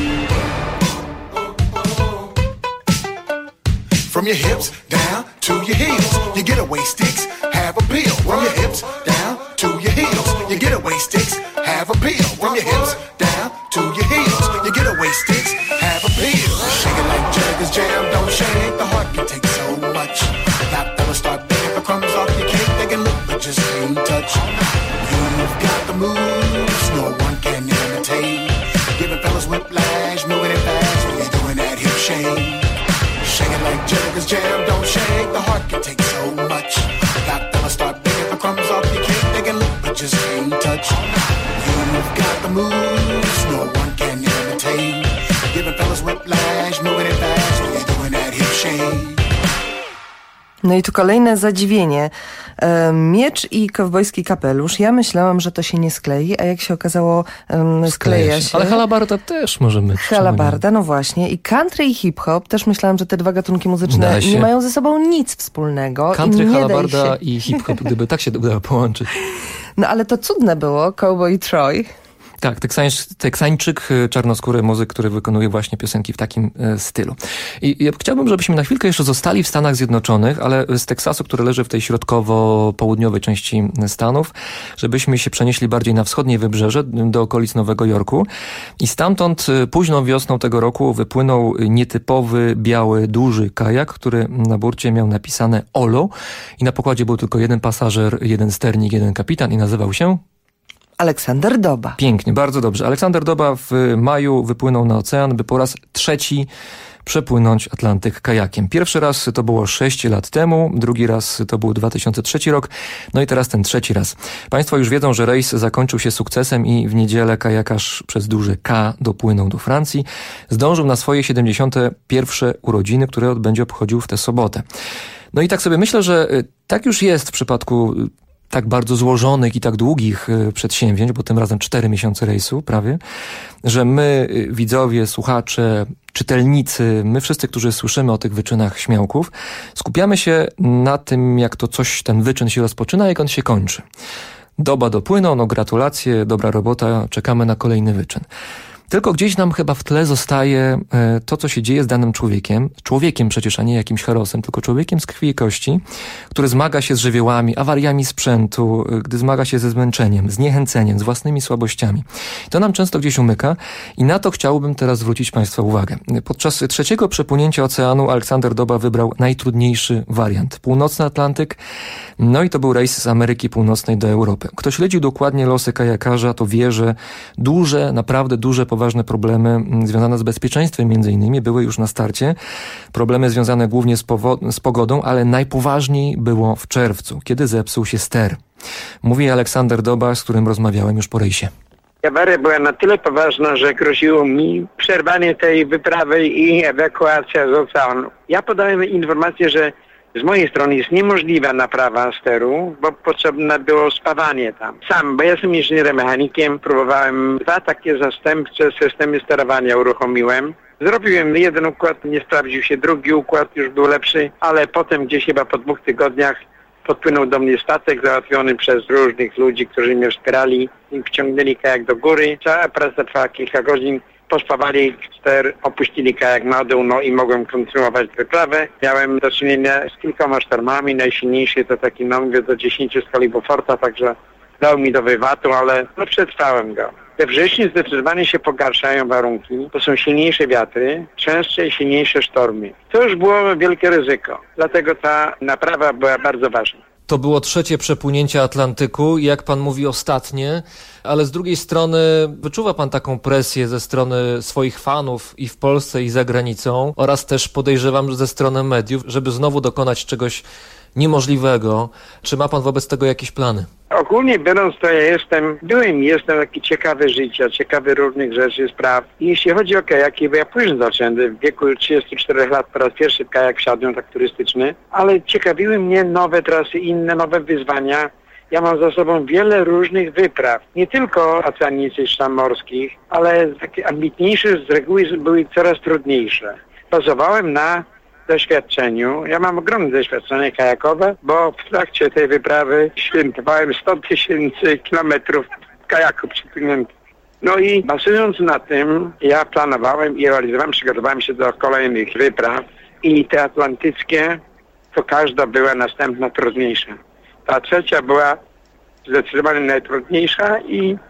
S2: From your hips down to your heels, your getaway sticks have a peel. From your hips down to your heels, your getaway sticks have a peel. From your hips down to your heels, your getaway sticks have a peel. Shake it like Jagger's Jam, don't shake, the heart can take so much. Got fellas start begging for crumbs off your cake, they can look but just can't touch. You've got the moves, no one can imitate. Giving fellas whiplash, moving it fast when you're doing that hip shake. Shake it like Jagger's Jam, don't shake, the heart can take so much. Got fellas start begging for crumbs off your cake, they can look but just can't touch. You've got the moves, no one can imitate. Giving fellas whiplash, moving it fast when you're doing that hip shake.
S14: No i tu kolejne zadziwienie. Miecz i kowbojski kapelusz. Ja myślałam, że to się nie sklei, a jak się okazało, skleja się.
S13: Ale halabarda też może być.
S14: Halabarda, no właśnie. I country i hip-hop. Też myślałam, że te dwa gatunki muzyczne nie mają ze sobą nic wspólnego.
S13: Country, halabarda i hip-hop, gdyby tak się udało połączyć.
S14: No ale to cudne było, Cowboy Troy.
S13: Tak, Teksańczyk, czarnoskóry muzyk, który wykonuje właśnie piosenki w takim stylu. I ja chciałbym, żebyśmy na chwilkę jeszcze zostali w Stanach Zjednoczonych, ale z Teksasu, który leży w tej środkowo-południowej części Stanów, żebyśmy się przenieśli bardziej na wschodnie wybrzeże, do okolic Nowego Jorku. I stamtąd późną wiosną tego roku wypłynął nietypowy, biały, duży kajak, który na burcie miał napisane Olo i na pokładzie był tylko jeden pasażer, jeden sternik, jeden kapitan i nazywał się
S14: Aleksander Doba.
S13: Pięknie, bardzo dobrze. Aleksander Doba w maju wypłynął na ocean, by po raz trzeci przepłynąć Atlantyk kajakiem. Pierwszy raz to było 6 lat temu, drugi raz to był 2003 rok, no i teraz ten trzeci raz. Państwo już wiedzą, że rejs zakończył się sukcesem i w niedzielę kajakarz przez duży K dopłynął do Francji. Zdążył na swoje 71. urodziny, które będzie obchodził w tę sobotę. No i tak sobie myślę, że tak już jest w przypadku tak bardzo złożonych i tak długich przedsięwzięć, bo tym razem 4 miesiące rejsu prawie, że my, widzowie, słuchacze, czytelnicy, my wszyscy, którzy słyszymy o tych wyczynach śmiałków, skupiamy się na tym, jak to ten wyczyn się rozpoczyna, jak on się kończy. Doba dopłynął, no gratulacje, dobra robota, czekamy na kolejny wyczyn. Tylko gdzieś nam chyba w tle zostaje to, co się dzieje z danym człowiekiem. Człowiekiem przecież, a nie jakimś herosem, tylko człowiekiem z krwi i kości, który zmaga się z żywiołami, awariami sprzętu, gdy zmaga się ze zmęczeniem, zniechęceniem, z własnymi słabościami. To nam często gdzieś umyka i na to chciałbym teraz zwrócić Państwa uwagę. Podczas trzeciego przepłynięcia oceanu Aleksander Doba wybrał najtrudniejszy wariant. Północny Atlantyk, no i to był rejs z Ameryki Północnej do Europy. Kto śledził dokładnie losy kajakarza, to wie, że naprawdę duże, poważne problemy związane z bezpieczeństwem między innymi były już na starcie. Problemy związane głównie z pogodą, ale najpoważniej było w czerwcu, kiedy zepsuł się ster. Mówi Aleksander Doba, z którym rozmawiałem już po rejsie.
S1: Awaria była na tyle poważna, że groziło mi przerwanie tej wyprawy i ewakuacja z oceanu. Ja podałem informację, że z mojej strony jest niemożliwa naprawa steru, bo potrzebne było spawanie tam. Sam, bo ja jestem inżynierem mechanikiem, próbowałem 2 takie zastępcze systemy sterowania uruchomiłem. Zrobiłem jeden układ, nie sprawdził się, drugi układ już był lepszy, ale potem gdzieś chyba po 2 tygodniach podpłynął do mnie statek załatwiony przez różnych ludzi, którzy mnie wspierali i wciągnęli kajak do góry. Cała praca trwała kilka godzin. Pospawali ster, opuścili kajak na dół, no i mogłem kontynuować wyprawę. Miałem do czynienia z kilkoma sztormami, najsilniejszy to taki, no mówię, do 10 skali Beauforta, także dał mi do wywatu, ale no przetrwałem go. We wrześniu zdecydowanie się pogarszają warunki, to są silniejsze wiatry, częstsze i silniejsze sztormy. To już było wielkie ryzyko, dlatego ta naprawa była bardzo ważna.
S13: To było trzecie przepłynięcie Atlantyku i jak pan mówi ostatnie, ale z drugiej strony wyczuwa pan taką presję ze strony swoich fanów i w Polsce i za granicą oraz też podejrzewam, że ze strony mediów, żeby znowu dokonać czegoś niemożliwego. Czy ma pan wobec tego jakieś plany?
S1: Ogólnie biorąc to ja jestem taki ciekawy życia, ciekawy różnych rzeczy, spraw. I jeśli chodzi o kajaki, bo ja późno zacząłem, w wieku 34 lat po raz pierwszy w kajak wsiadłem, tak turystyczny, ale ciekawiły mnie nowe trasy, inne nowe wyzwania. Ja mam za sobą wiele różnych wypraw, nie tylko oceanicznych czy morskich, ale takie ambitniejsze z reguły były coraz trudniejsze. Bazowałem na doświadczeniu. Ja mam ogromne doświadczenie kajakowe, bo w trakcie tej wyprawy świętowałem 100 000 kilometrów kajaku przepłyniętych. No i bazując na tym, ja planowałem i realizowałem, przygotowałem się do kolejnych wypraw i te atlantyckie, to każda była następna trudniejsza. Ta trzecia była zdecydowanie najtrudniejsza i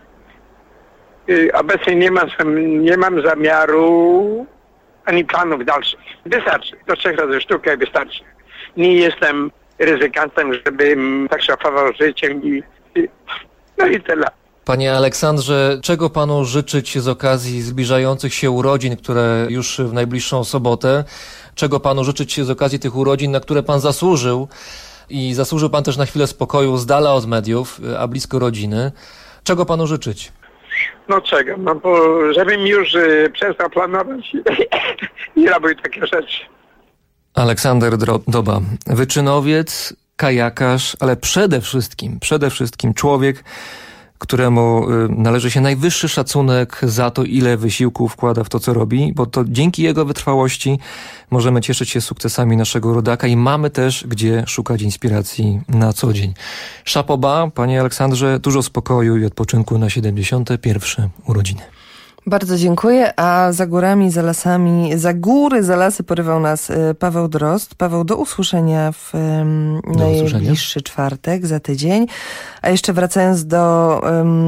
S1: obecnie nie mam zamiaru ani planów dalszych. Wystarczy. Do 3 razy sztukę wystarczy. Nie jestem ryzykantem, żebym tak szafował życiem no i tyle.
S13: Panie Aleksandrze, czego panu życzyć z okazji zbliżających się urodzin, które już w najbliższą sobotę? Czego panu życzyć z okazji tych urodzin, na które pan zasłużył? I zasłużył pan też na chwilę spokoju z dala od mediów, a blisko rodziny. Czego panu życzyć?
S1: No czego? No bo żebym już przestał planować i robił takie rzeczy.
S13: Aleksander Doba, wyczynowiec, kajakarz, ale przede wszystkim człowiek, któremu należy się najwyższy szacunek za to, ile wysiłku wkłada w to, co robi, bo to dzięki jego wytrwałości możemy cieszyć się sukcesami naszego rodaka i mamy też gdzie szukać inspiracji na co dzień. Chapeau bas, panie Aleksandrze, dużo spokoju i odpoczynku na 71. urodziny.
S14: Bardzo dziękuję, a za górami, za lasami, za góry, za lasy porywał nas Paweł Drozd. Paweł, do usłyszenia w najbliższy czwartek, za tydzień. A jeszcze wracając do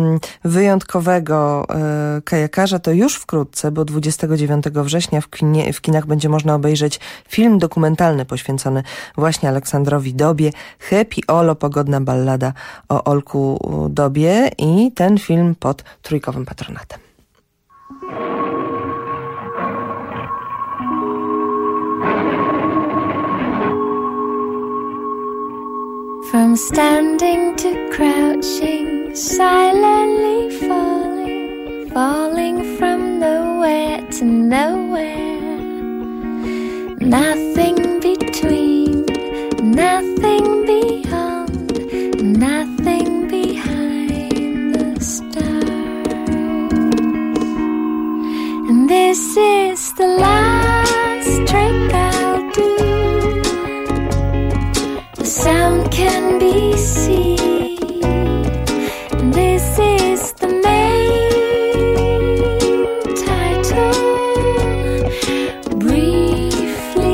S14: wyjątkowego kajakarza, to już wkrótce, bo 29 września w kinach będzie można obejrzeć film dokumentalny poświęcony właśnie Aleksandrowi Dobie. Happy Olo, pogodna ballada o Olku Dobie i ten film pod trójkowym patronatem.
S16: From standing to crouching, silently falling, falling from nowhere to nowhere. Nothing between, nothing beyond, nothing behind the stars. And this is the last trick I'll do. The sound can be seen. This is the main title. Briefly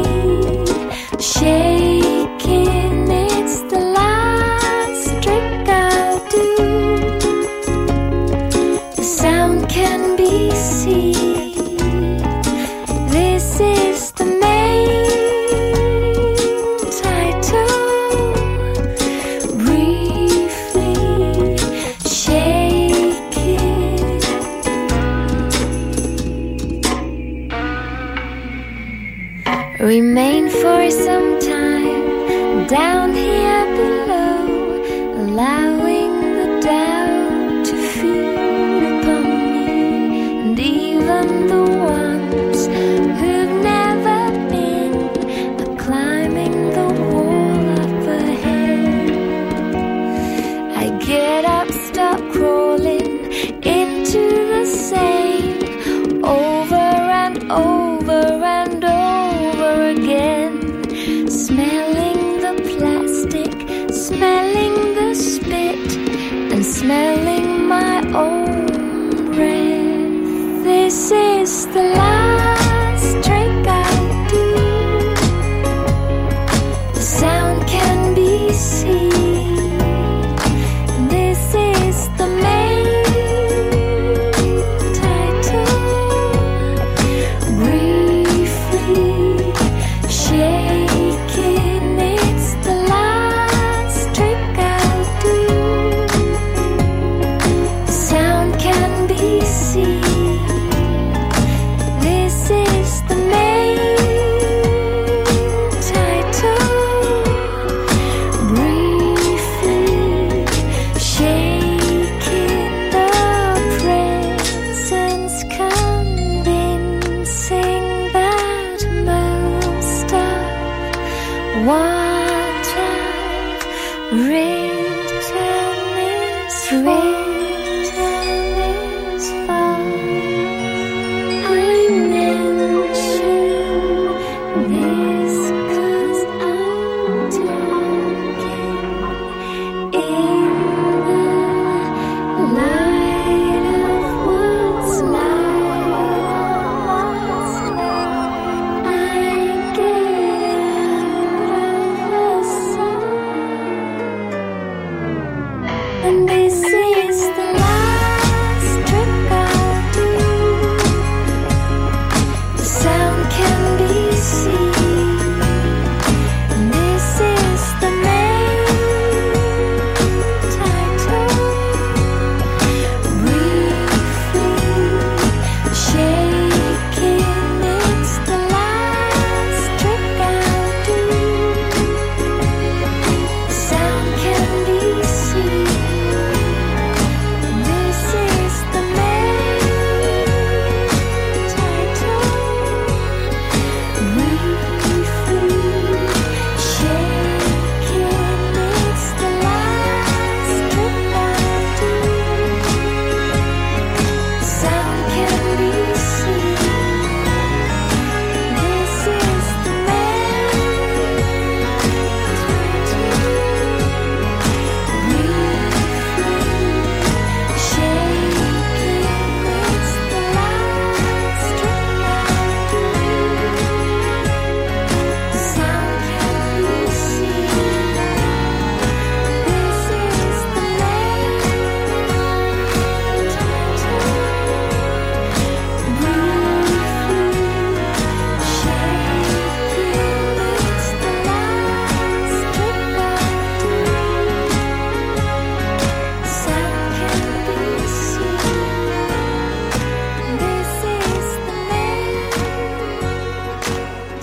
S16: shaking, it's the last trick I'll do. The sound can be seen. This is the main title. Briefly shaking. Remain for some time down here below, allowing the doubt to feed upon me, and even the ones who've never been are climbing the wall up ahead. I get up, start crawling into the same, over and over and over again, smelling the plastic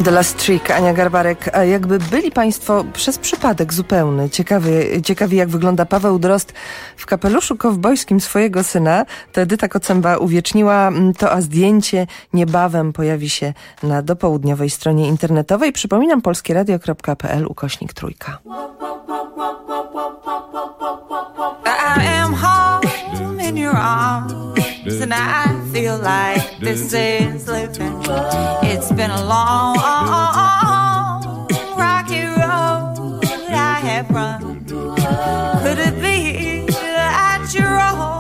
S14: The Last Trick, Ania Garbarek. A jakby byli Państwo przez przypadek zupełny ciekawi jak wygląda Paweł Drozd w kapeluszu kowbojskim swojego syna, to Edyta Kocemba uwieczniła to, a zdjęcie niebawem pojawi się na dopołudniowej stronie internetowej. Przypominam, polskieradio.pl/3.
S2: I am home in your arms, and I feel like this is living. It's been a long, rocky road I have run. Could it be that you're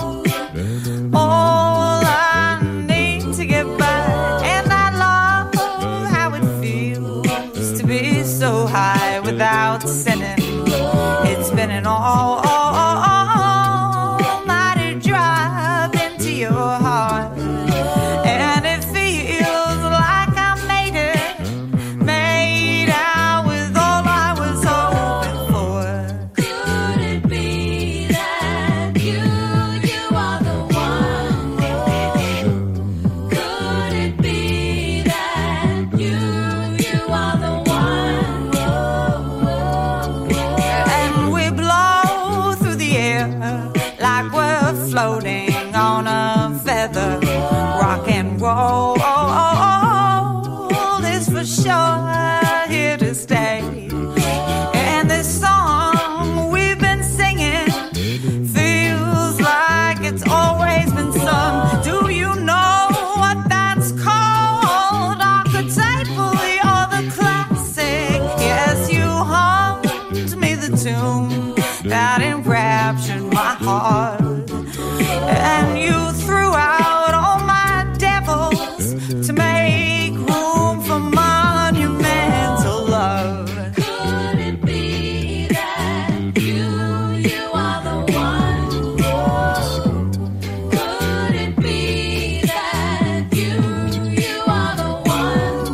S2: all I need to get by? And I love how it feels to be so high without sinning. It's been an almighty drive into your heart, and it feels like I made out with all I was hoping for. Could it be that you are the one? Could it be that you are the one? Floating on a feather, rock and roll is for sure here to stay. And this song we've been singing feels like it's always been sung. Do you know what that's called? Archetypal, you're the classic. Yes, you hummed me the tune that enraptured my heart. And you threw out all my devils to make room for monumental love. Could it be that you are the one? Could it be that you are the one?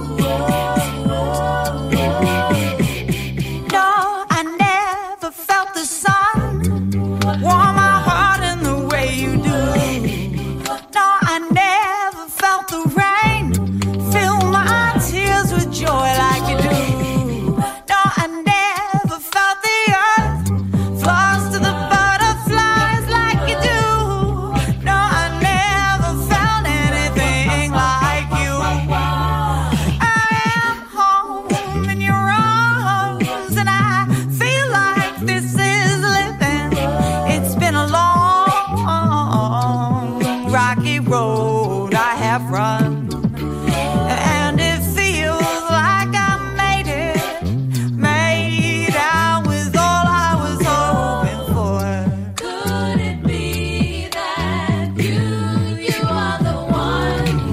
S2: No, I never felt the sun warm my heart in the way you do. No, I never felt the rain fill my tears with joy like you do. No, I never felt the earth floss to the butterflies like you do. No, I never felt anything like you. I am home in your arms, and I feel like this is living. It's been a long, rocky road I have run, and it feels like I made out with all I was hoping for. Could it be that you are the one?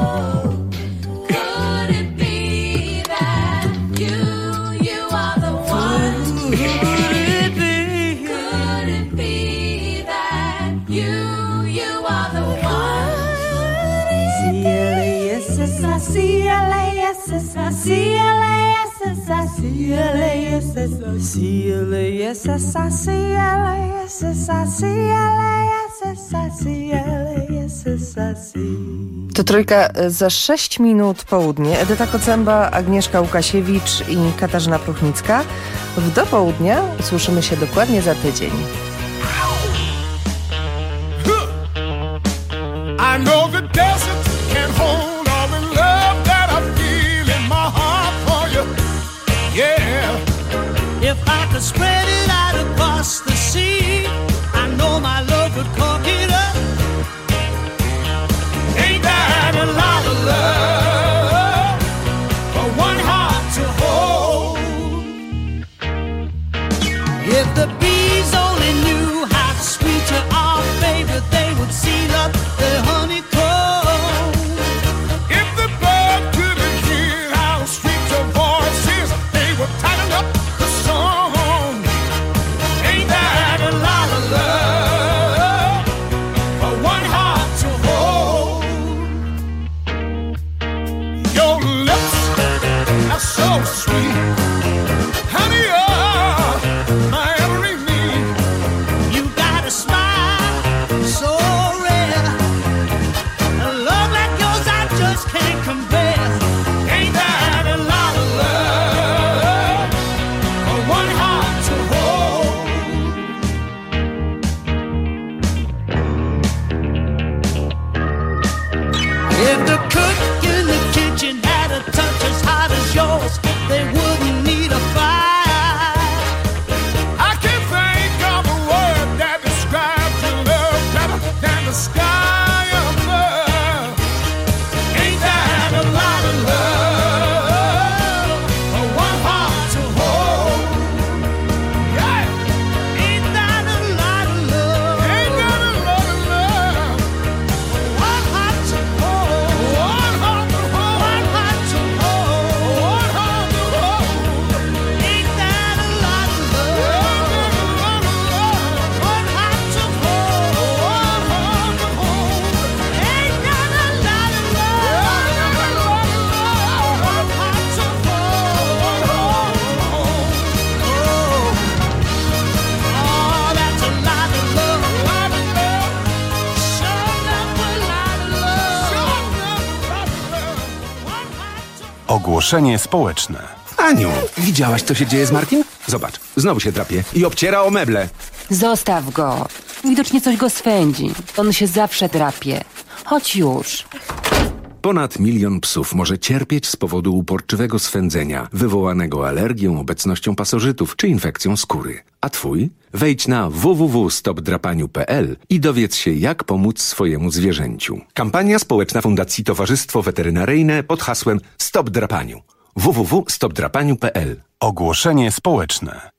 S2: Could it be that you are the one? Could it be that you are the one?
S14: To trójka za 6 minut południe. Edyta Kocemba, Agnieszka Łukasiewicz i Katarzyna Pruchnicka. W dopołudnia słyszymy się dokładnie za tydzień.
S3: I know the desert can't hold all the love that I feel in my heart for you. Yeah.
S2: If I could spread it out across the sea, I know my love would cork it up.
S3: Ain't that a lot of love for one heart to hold?
S2: If the bees only knew how sweet you are, baby, they would seal up the honeycomb.
S3: If the bird couldn't hear how sweet your voice is, they would tighten up the song.
S16: If the cook in the kitchen had a touch as hot as yours, they wouldn't need a fire.
S3: I can think of a word that describes your love better than the sky above. Ain't that a lot of love for one heart to hold? Yeah, ain't that a lot of love? Ain't that a lot of love for one heart to hold? One heart to hold. One heart to hold. One heart to hold. Ain't that a lot of love? One heart to hold. One heart to hold. Ain't that a lot of love? One heart to hold. Oh, that's a lot of love. A lot of love. Sure enough, a lot of love. Sure enough, a lot of love.
S5: Ogłoszenie społeczne.
S4: Aniu, widziałaś, co się dzieje z Markiem? Zobacz, znowu się drapie i obciera o meble.
S6: Zostaw go. Widocznie coś go swędzi. On się zawsze drapie. Chodź już.
S4: Ponad 1 milion psów może cierpieć z powodu uporczywego swędzenia, wywołanego alergią, obecnością pasożytów czy infekcją skóry. A twój? Wejdź na www.stopdrapaniu.pl i dowiedz się, jak pomóc swojemu zwierzęciu. Kampania społeczna Fundacji Towarzystwo Weterynaryjne pod hasłem Stop Drapaniu. www.stopdrapaniu.pl.
S5: Ogłoszenie społeczne.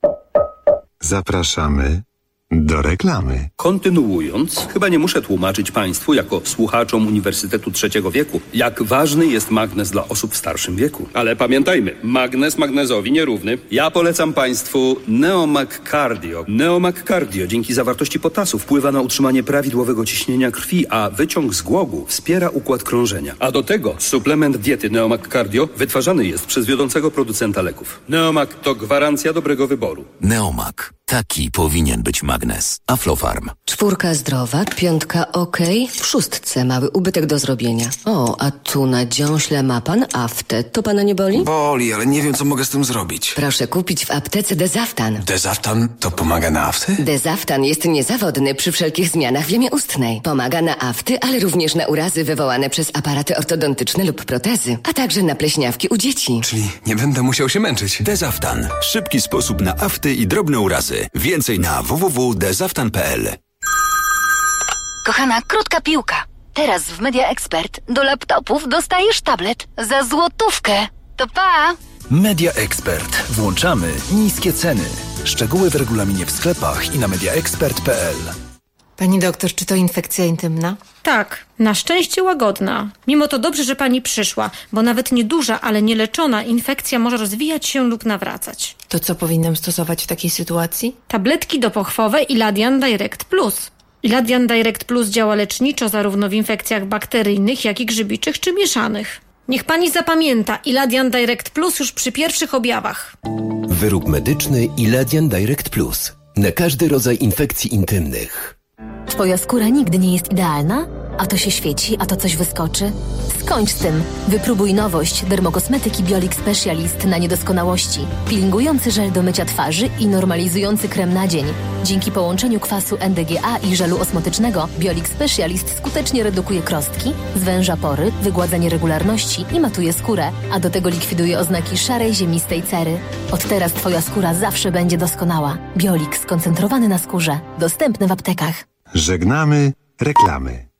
S9: Zapraszamy do reklamy.
S10: Kontynuując, chyba nie muszę tłumaczyć Państwu, jako słuchaczom Uniwersytetu Trzeciego Wieku, jak ważny jest magnez dla osób w starszym wieku. Ale pamiętajmy, magnez magnezowi nierówny. Ja polecam Państwu Neomag Cardio. Neomag Cardio dzięki zawartości potasu wpływa na utrzymanie prawidłowego ciśnienia krwi, a wyciąg z głogu wspiera układ krążenia. A do tego suplement diety Neomag Cardio wytwarzany jest przez wiodącego producenta leków. Neomag to gwarancja dobrego wyboru.
S24: Neomag. Taki powinien być magnes. Aflofarm.
S25: 4 zdrowa, 5 okej, w 6 mały ubytek do zrobienia. O, a tu na dziąśle ma pan aftę. To pana nie boli?
S24: Boli, ale nie wiem, co mogę z tym zrobić.
S25: Proszę kupić w aptece Dezaftan.
S24: Dezaftan to pomaga na afty?
S25: Dezaftan jest niezawodny przy wszelkich zmianach w jamie ustnej. Pomaga na afty, ale również na urazy wywołane przez aparaty ortodontyczne lub protezy, a także na pleśniawki u dzieci.
S24: Czyli nie będę musiał się męczyć. Dezaftan. Szybki sposób na afty i drobne urazy. Więcej na www.dezaftan.pl.
S8: Kochana, krótka piłka. Teraz w Media Expert do laptopów dostajesz tablet za złotówkę. To pa!
S18: Media Expert. Włączamy niskie ceny. Szczegóły w regulaminie w sklepach i na mediaexpert.pl.
S26: Pani doktor, czy to infekcja intymna?
S27: Tak, na szczęście łagodna. Mimo to dobrze, że pani przyszła, bo nawet nieduża, ale nieleczona infekcja może rozwijać się lub nawracać.
S26: To co powinnam stosować w takiej sytuacji?
S27: Tabletki dopochwowe Iladian Direct Plus. Iladian Direct Plus działa leczniczo zarówno w infekcjach bakteryjnych, jak i grzybiczych czy mieszanych. Niech pani zapamięta Iladian Direct Plus już przy pierwszych objawach.
S24: Wyrób medyczny Iladian Direct Plus. Na każdy rodzaj infekcji intymnych.
S8: Twoja skóra nigdy nie jest idealna? A to się świeci, a to coś wyskoczy? Skończ z tym. Wypróbuj nowość dermokosmetyki Biolix Specialist na niedoskonałości. Peelingujący żel do mycia twarzy i normalizujący krem na dzień. Dzięki połączeniu kwasu NDGA i żelu osmotycznego Biolix Specialist skutecznie redukuje krostki, zwęża pory, wygładza nieregularności i matuje skórę, a do tego likwiduje oznaki szarej, ziemistej cery. Od teraz twoja skóra zawsze będzie doskonała. Biolix skoncentrowany na skórze. Dostępny w aptekach.
S9: Żegnamy reklamy.